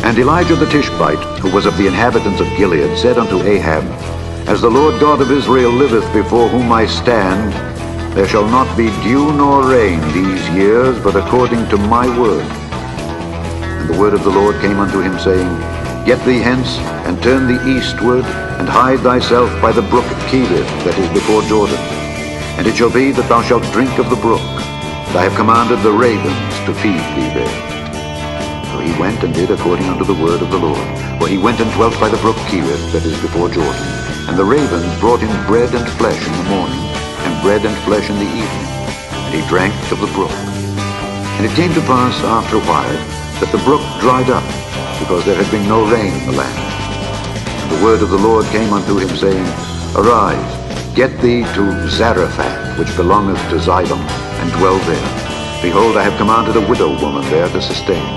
And Elijah the Tishbite, who was of the inhabitants of Gilead, said unto Ahab, As the Lord God of Israel liveth, before whom I stand, there shall not be dew nor rain these years, but according to my word. And the word of the Lord came unto him, saying, Get thee hence, and turn thee eastward, and hide thyself by the brook Cherith, that is before Jordan. And it shall be that thou shalt drink of the brook, and I have commanded the ravens to feed thee there. So he went and did according unto the word of the Lord. For he went and dwelt by the brook Cherith, that is before Jordan. And the ravens brought him bread and flesh in the morning, and bread and flesh in the evening. And he drank of the brook. And it came to pass after a while that the brook dried up, because there had been no rain in the land. And the word of the Lord came unto him, saying, Arise, get thee to Zarephath, which belongeth to Zidon, and dwell there. Behold, I have commanded a widow woman there to sustain.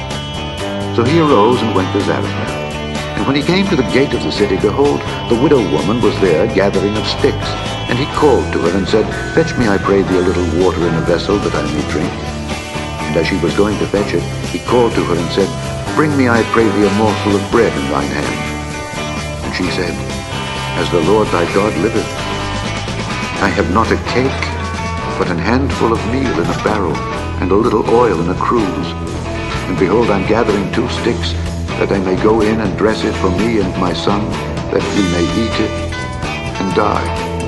So he arose and went to Zarephath. And when he came to the gate of the city, behold, the widow woman was there gathering of sticks. And he called to her and said, Fetch me, I pray thee, a little water in a vessel, that I may drink. And as she was going to fetch it, he called to her and said, Bring me, I pray thee, a morsel of bread in thine hand. And she said, As the Lord thy God liveth, I have not a cake, but an handful of meal in a barrel, and a little oil in a cruse. And behold, I'm gathering 2 sticks, that I may go in and dress it for me and my son, that we may eat it and die.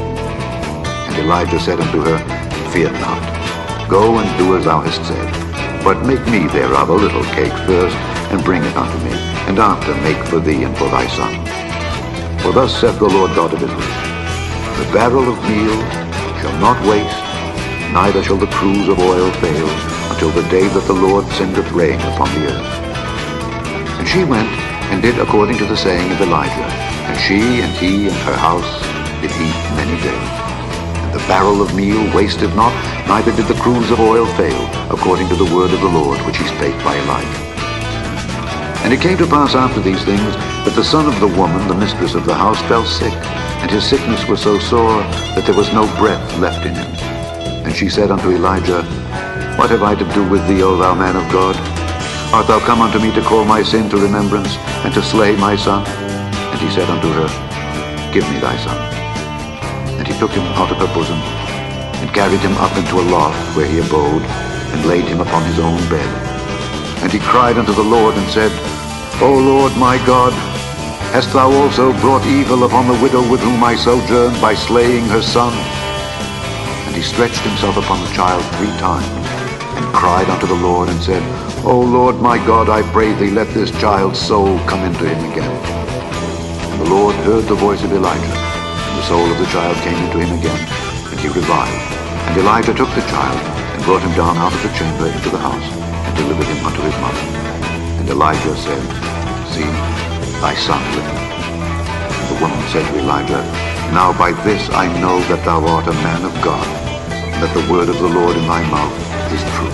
And Elijah said unto her, Fear not. Go and do as thou hast said. But make me thereof a little cake first, and bring it unto me, and after make for thee and for thy son. For thus saith the Lord God of Israel, The barrel of meal shall not waste, neither shall the cruse of oil fail, until the day that the Lord sendeth rain upon the earth. And she went and did according to the saying of Elijah, and she and he and her house did eat many days. And the barrel of meal wasted not, neither did the cruse of oil fail, according to the word of the Lord which he spake by Elijah. And it came to pass after these things, that the son of the woman, the mistress of the house, fell sick, and his sickness was so sore that there was no breath left in him. And she said unto Elijah, What have I to do with thee, O thou man of God? Art thou come unto me to call my sin to remembrance, and to slay my son? And he said unto her, Give me thy son. And he took him out of her bosom, and carried him up into a loft where he abode, and laid him upon his own bed. And he cried unto the Lord, and said, O Lord my God, hast thou also brought evil upon the widow with whom I sojourned, by slaying her son? And he stretched himself upon the child 3 times, and cried unto the Lord, and said, O Lord my God, I pray thee, let this child's soul come into him again. And the Lord heard the voice of Elijah, and the soul of the child came into him again, and he revived. And Elijah took the child, and brought him down out of the chamber into the house, and delivered him unto his mother. And Elijah said, See, thy son liveth. And the woman said to Elijah, Now by this I know that thou art a man of God, and that the word of the Lord in thy mouth is true.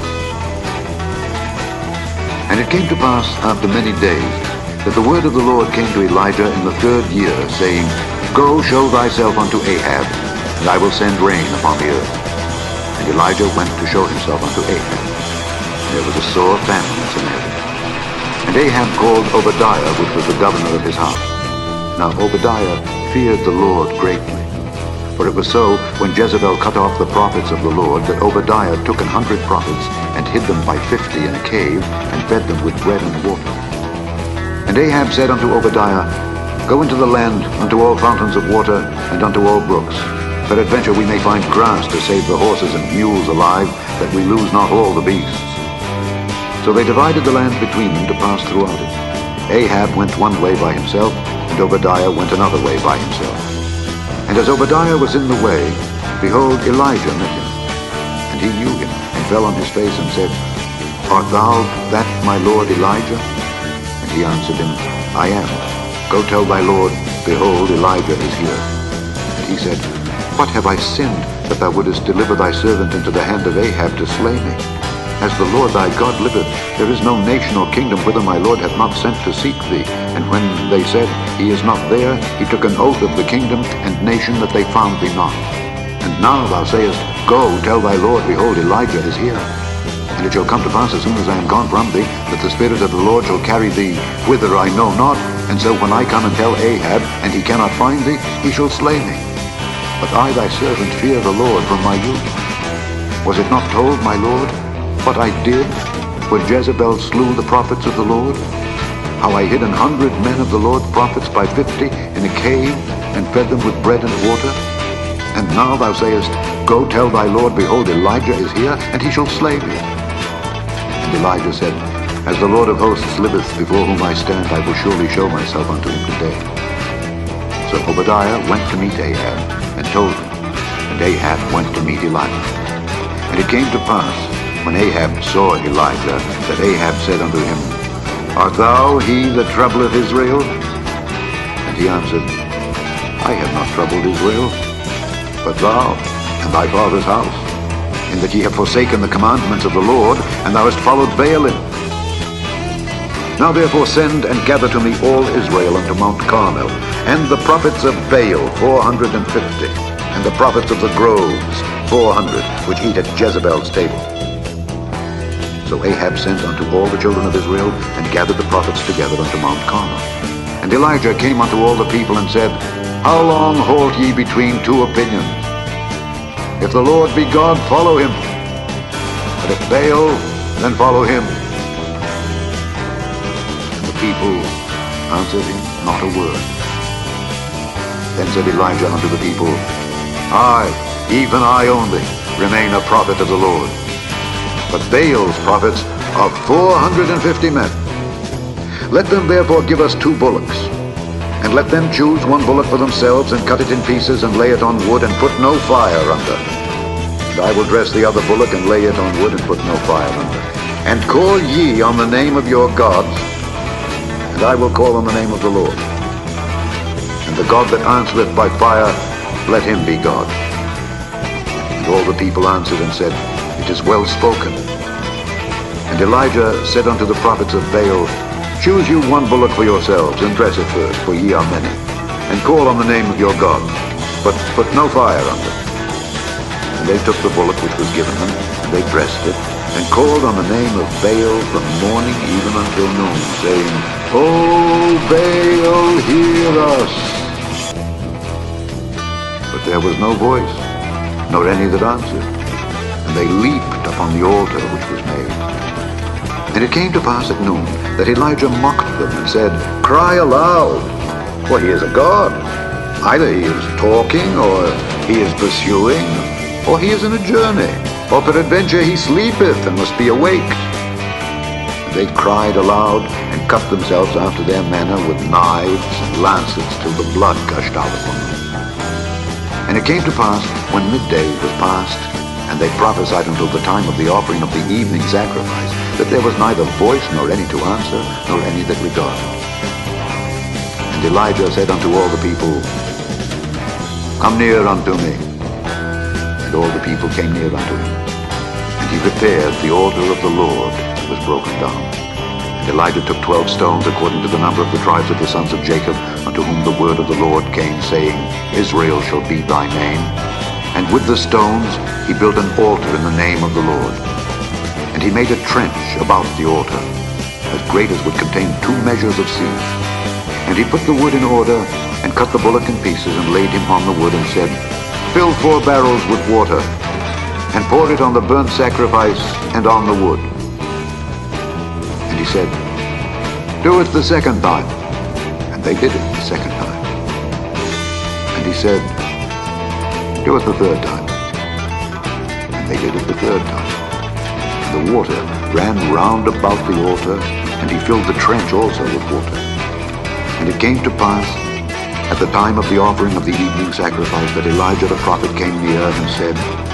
And it came to pass after many days, that the word of the Lord came to Elijah in the 3rd year, saying, Go, show thyself unto Ahab, and I will send rain upon the earth. And Elijah went to show himself unto Ahab. And there was a sore famine in Samaria. And Ahab called Obadiah, which was the governor of his house. Now Obadiah feared the Lord greatly. For it was so, when Jezebel cut off the prophets of the Lord, that Obadiah took 100 prophets, and hid them by 50 in a cave, and fed them with bread and water. And Ahab said unto Obadiah, Go into the land, unto all fountains of water, and unto all brooks. Peradventure we may find grass to save the horses and mules alive, that we lose not all the beasts. So they divided the land between them to pass throughout it. Ahab went one way by himself, and Obadiah went another way by himself. And as Obadiah was in the way, behold, Elijah met him. And he knew him, and fell on his face, and said, Art thou that my lord Elijah? And he answered him, I am. Go tell thy lord, behold, Elijah is here. And he said, What have I sinned, that thou wouldest deliver thy servant into the hand of Ahab to slay me? As the Lord thy God liveth, there is no nation or kingdom whither my Lord hath not sent to seek thee. And when they said, He is not there, he took an oath of the kingdom and nation that they found thee not. And now thou sayest, Go, tell thy Lord, behold, Elijah is here. And it shall come to pass, as soon as I am gone from thee, that the Spirit of the Lord shall carry thee whither I know not. And so when I come and tell Ahab, and he cannot find thee, he shall slay me. But I thy servant fear the Lord from my youth. Was it not told, my Lord, what I did when Jezebel slew the prophets of the Lord? How I hid 100 men of the Lord's prophets by 50 in a cave, and fed them with bread and water? And now thou sayest, Go tell thy Lord, behold, Elijah is here, and he shall slay me. And Elijah said, As the Lord of hosts liveth, before whom I stand, I will surely show myself unto him today. So Obadiah went to meet Ahab, and told him, and Ahab went to meet Elijah. And it came to pass, when Ahab saw Elijah, that Ahab said unto him, Art thou he that troubleth Israel? And he answered, I have not troubled Israel, but thou and thy father's house, in that ye have forsaken the commandments of the Lord, and thou hast followed Baalim. Now therefore send and gather to me all Israel unto Mount Carmel, and the prophets of Baal 450, and the prophets of the groves 400, which eat at Jezebel's table. So Ahab sent unto all the children of Israel, and gathered the prophets together unto Mount Carmel. And Elijah came unto all the people, and said, How long halt ye between two opinions? If the Lord be God, follow him. But if Baal, then follow him. And the people answered him not a word. Then said Elijah unto the people, I, even I only, remain a prophet of the Lord. But Baal's prophets are 450 men. Let them therefore give us 2 bullocks, and let them choose 1 bullock for themselves, and cut it in pieces, and lay it on wood, and put no fire under. And I will dress the other bullock, and lay it on wood, and put no fire under. And call ye on the name of your gods, and I will call on the name of the Lord. And the God that answereth by fire, let him be God. And all the people answered and said, It is well spoken. And Elijah said unto the prophets of Baal, Choose you 1 bullock for yourselves, and dress it first, for ye are many, and call on the name of your God, but put no fire under. And they took the bullock which was given them, and they dressed it, and called on the name of Baal from morning even until noon, saying, O Baal, hear us. But there was no voice, nor any that answered. And they leaped upon the altar which was made. And it came to pass at noon that Elijah mocked them and said, Cry aloud, for he is a god. Either he is talking, or he is pursuing, or he is in a journey, or peradventure he sleepeth and must be awaked. And they cried aloud, and cut themselves after their manner with knives and lancets, till the blood gushed out upon them. And it came to pass, when midday was past, and they prophesied until the time of the offering of the evening sacrifice, that there was neither voice, nor any to answer, nor any that regarded. And Elijah said unto all the people, Come near unto me. And all the people came near unto him. And he repaired the altar of the Lord that was broken down. And Elijah took 12 stones, according to the number of the tribes of the sons of Jacob, unto whom the word of the Lord came, saying, Israel shall be thy name. And with the stones he built an altar in the name of the Lord. And he made a trench about the altar, as great as would contain 2 measures of seed. And he put the wood in order, and cut the bullock in pieces, and laid him on the wood, and said, Fill 4 barrels with water, and pour it on the burnt sacrifice and on the wood. And he said, Do it the 2nd time. And they did it the 2nd time. And he said, Do it the 3rd time. And they did it the 3rd time. And the water ran round about the altar, and he filled the trench also with water. And it came to pass, at the time of the offering of the evening sacrifice, that Elijah the prophet came near and said,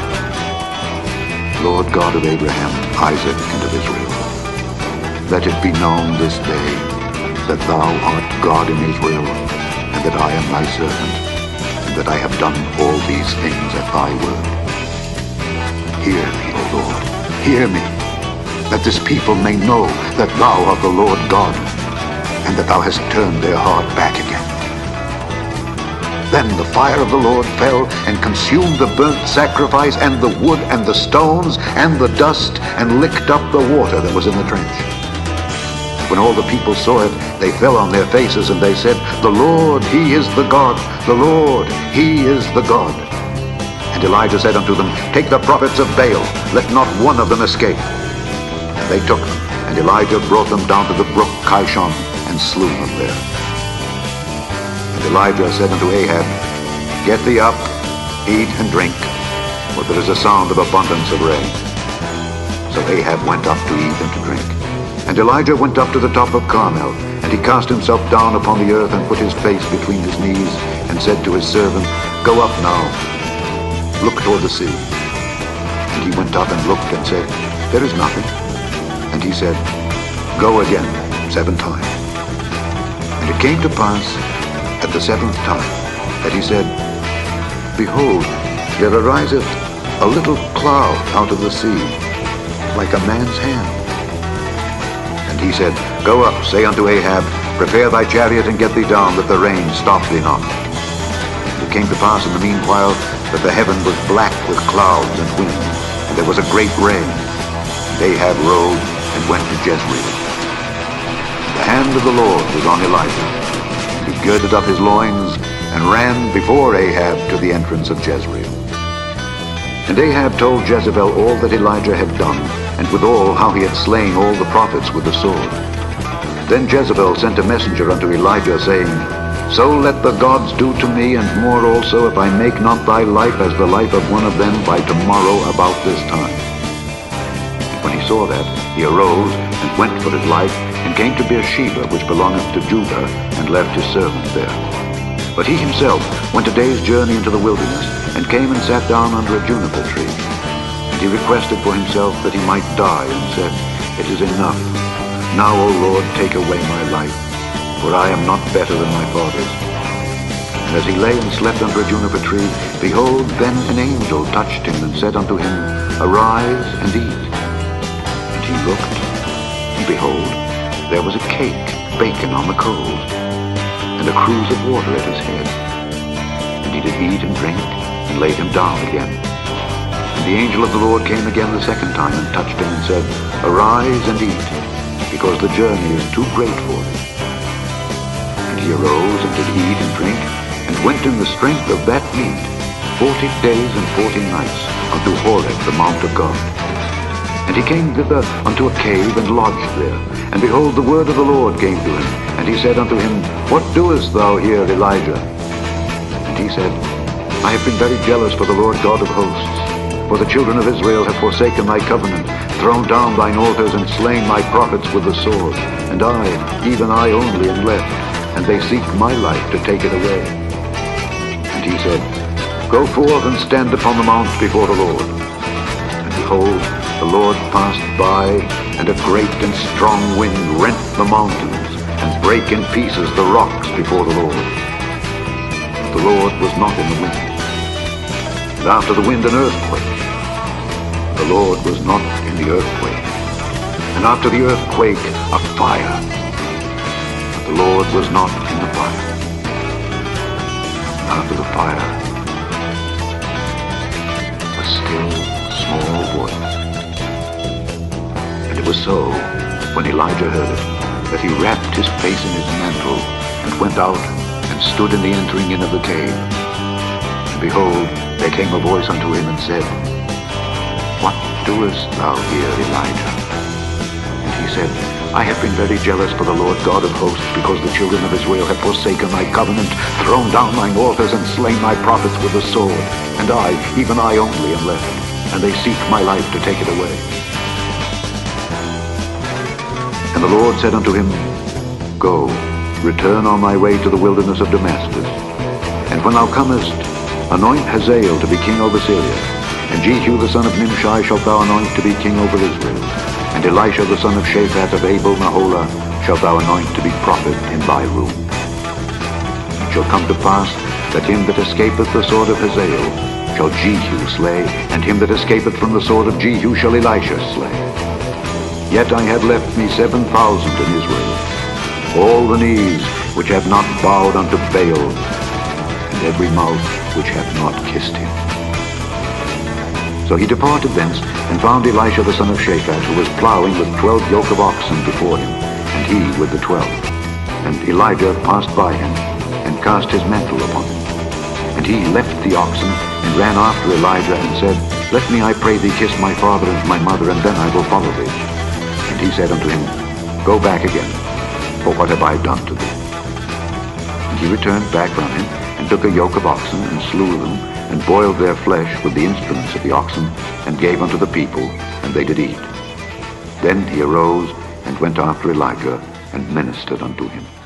Lord God of Abraham, Isaac, and of Israel, let it be known this day that thou art God in Israel, and that I am thy servant, that I have done all these things at thy word. Hear me, O Lord, hear me, that this people may know that thou art the Lord God, and that thou hast turned their heart back again. Then the fire of the Lord fell and consumed the burnt sacrifice and the wood and the stones and the dust and licked up the water that was in the trench. When all the people saw it, they fell on their faces and they said, "The Lord, he is the God. The Lord, he is the God." And Elijah said unto them, "Take the prophets of Baal, let not one of them escape." And they took them, and Elijah brought them down to the brook Kishon and slew them there. And Elijah said unto Ahab, "Get thee up, eat and drink, for there is a sound of abundance of rain." So Ahab went up to eat and to drink. And Elijah went up to the top of Carmel, and he cast himself down upon the earth and put his face between his knees, and said to his servant, "Go up now, look toward the sea." And he went up and looked and said, "There is nothing." And he said, "Go again 7 times. And it came to pass at the 7th time that he said, "Behold, there ariseth a little cloud out of the sea, like a man's hand." And he said, "Go up, say unto Ahab, Prepare thy chariot and get thee down, that the rain stop thee not." And it came to pass in the meanwhile that the heaven was black with clouds and wind, and there was a great rain. And Ahab rode and went to Jezreel. The hand of the Lord was on Elijah. He girded up his loins and ran before Ahab to the entrance of Jezreel. And Ahab told Jezebel all that Elijah had done, and withal how he had slain all the prophets with the sword. Then Jezebel sent a messenger unto Elijah, saying, "So let the gods do to me, and more also, if I make not thy life as the life of one of them by tomorrow about this time." And when he saw that, he arose and went for his life, and came to Beersheba, which belongeth to Judah, and left his servant there. But he himself went a day's journey into the wilderness, and came and sat down under a juniper tree. And he requested for himself that he might die, and said, "It is enough. Now, O Lord, take away my life, for I am not better than my fathers." And as he lay and slept under a juniper tree, behold, then an angel touched him, and said unto him, "Arise and eat." And he looked, and behold, there was a cake baken on the coals, and a cruse of water at his head. And he did eat and drink, and laid him down again. And the angel of the Lord came again the 2nd time, and touched him, and said, "Arise and eat, because the journey is too great for thee." And he arose and did eat and drink, and went in the strength of that meat 40 days and 40 nights unto Horeb, the mount of God. And he came thither unto a cave, and lodged there. And behold, the word of the Lord came to him, and he said unto him, "What doest thou here, Elijah?" And he said, "I have been very jealous for the Lord God of hosts. For the children of Israel have forsaken thy covenant, thrown down thine altars, and slain my prophets with the sword. And I, even I only, am left, and they seek my life to take it away." And he said, "Go forth and stand upon the mount before the Lord." And behold, the Lord passed by, and a great and strong wind rent the mountains, and brake in pieces the rocks before the Lord. But the Lord was not in the wind. And after the wind an earthquake. The Lord was not in the earthquake. And after the earthquake a fire. But the Lord was not in the fire. And after the fire a still small voice. And it was so, when Elijah heard it, that he wrapped his face in his mantle, and went out, and stood in the entering in of the cave. And behold, there came a voice unto him, and said, "What doest thou here, Elijah?" And he said, "I have been very jealous for the Lord God of hosts, because the children of Israel have forsaken thy covenant, thrown down thine altars, and slain my prophets with the sword. And I, even I only, am left, and they seek my life to take it away." And the Lord said unto him, "Go, return on thy way to the wilderness of Damascus. And when thou comest, anoint Hazael to be king over Syria. And Jehu the son of Nimshi shalt thou anoint to be king over Israel. And Elisha the son of Shaphat of Abel-Meholah shalt thou anoint to be prophet in thy room. It shall come to pass that him that escapeth the sword of Hazael shall Jehu slay, and him that escapeth from the sword of Jehu shall Elisha slay. Yet I have left me 7,000 in Israel, all the knees which have not bowed unto Baal, and every mouth which hath not kissed him. So he departed thence, and found Elisha the son of Shaphat, who was plowing with 12 yoke of oxen before him, and he with the 12. And Elijah passed by him, and cast his mantle upon him. And he left the oxen, and ran after Elijah, and said, Let me, I pray thee, kiss my father and my mother, and then I will follow thee. And he said unto him, Go back again, for what have I done to thee? And he returned back from him, and took a yoke of oxen, and slew them, and boiled their flesh with the instruments of the oxen, and gave unto the people, and they did eat. Then he arose, and went after Elijah, and ministered unto him.